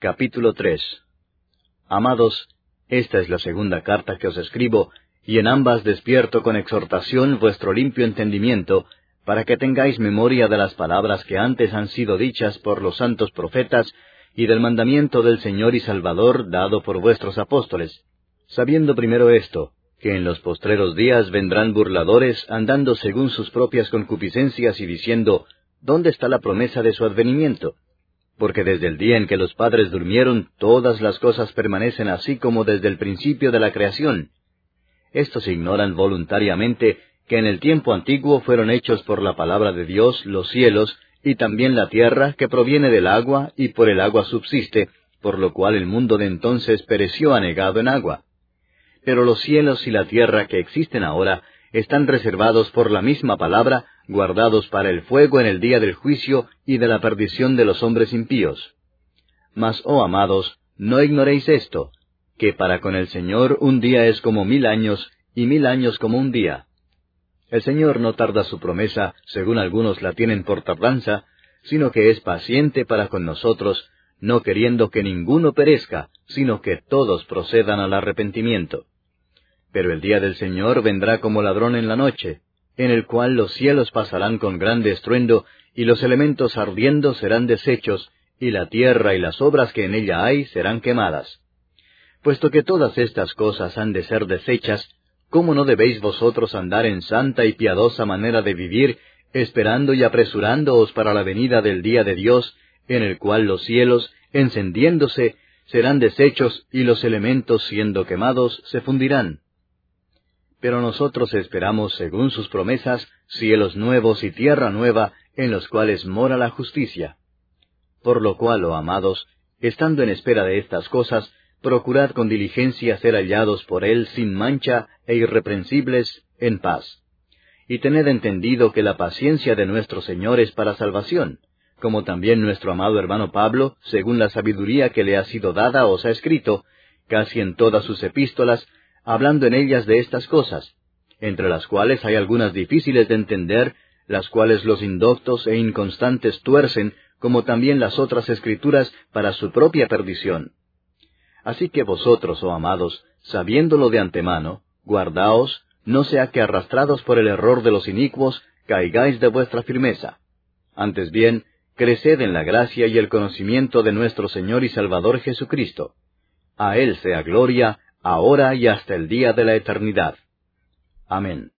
Capítulo 3. Amados, esta es la segunda carta que os escribo, y en ambas despierto con exhortación vuestro limpio entendimiento, para que tengáis memoria de las palabras que antes han sido dichas por los santos profetas, y del mandamiento del Señor y Salvador dado por vuestros apóstoles, sabiendo primero esto, que en los postreros días vendrán burladores andando según sus propias concupiscencias y diciendo, ¿dónde está la promesa de su advenimiento? Porque desde el día en que los padres durmieron, todas las cosas permanecen así como desde el principio de la creación. Estos ignoran voluntariamente que en el tiempo antiguo fueron hechos por la palabra de Dios los cielos, y también la tierra que proviene del agua, y por el agua subsiste, por lo cual el mundo de entonces pereció anegado en agua. Pero los cielos y la tierra que existen ahora están reservados por la misma palabra, guardados para el fuego en el día del juicio y de la perdición de los hombres impíos. Mas, oh amados, no ignoréis esto, que para con el Señor un día es como 1000 años, y 1000 años como un día. El Señor no tarda su promesa, según algunos la tienen por tardanza, sino que es paciente para con nosotros, no queriendo que ninguno perezca, sino que todos procedan al arrepentimiento. Pero el día del Señor vendrá como ladrón en la noche, en el cual los cielos pasarán con grande estruendo, y los elementos ardiendo serán deshechos, y la tierra y las obras que en ella hay serán quemadas. Puesto que todas estas cosas han de ser deshechas, ¿cómo no debéis vosotros andar en santa y piadosa manera de vivir, esperando y apresurándoos para la venida del día de Dios, en el cual los cielos, encendiéndose, serán deshechos, y los elementos, siendo quemados, se fundirán? Pero nosotros esperamos, según sus promesas, cielos nuevos y tierra nueva, en los cuales mora la justicia. Por lo cual, oh amados, estando en espera de estas cosas, procurad con diligencia ser hallados por Él sin mancha e irreprensibles, en paz. Y tened entendido que la paciencia de nuestro Señor es para salvación, como también nuestro amado hermano Pablo, según la sabiduría que le ha sido dada, os ha escrito, casi en todas sus epístolas, hablando en ellas de estas cosas, entre las cuales hay algunas difíciles de entender, las cuales los indoctos e inconstantes tuercen, como también las otras escrituras, para su propia perdición. Así que vosotros, oh amados, sabiéndolo de antemano, guardaos, no sea que arrastrados por el error de los inicuos, caigáis de vuestra firmeza. Antes bien, creced en la gracia y el conocimiento de nuestro Señor y Salvador Jesucristo. A Él sea gloria, ahora y hasta el día de la eternidad. Amén.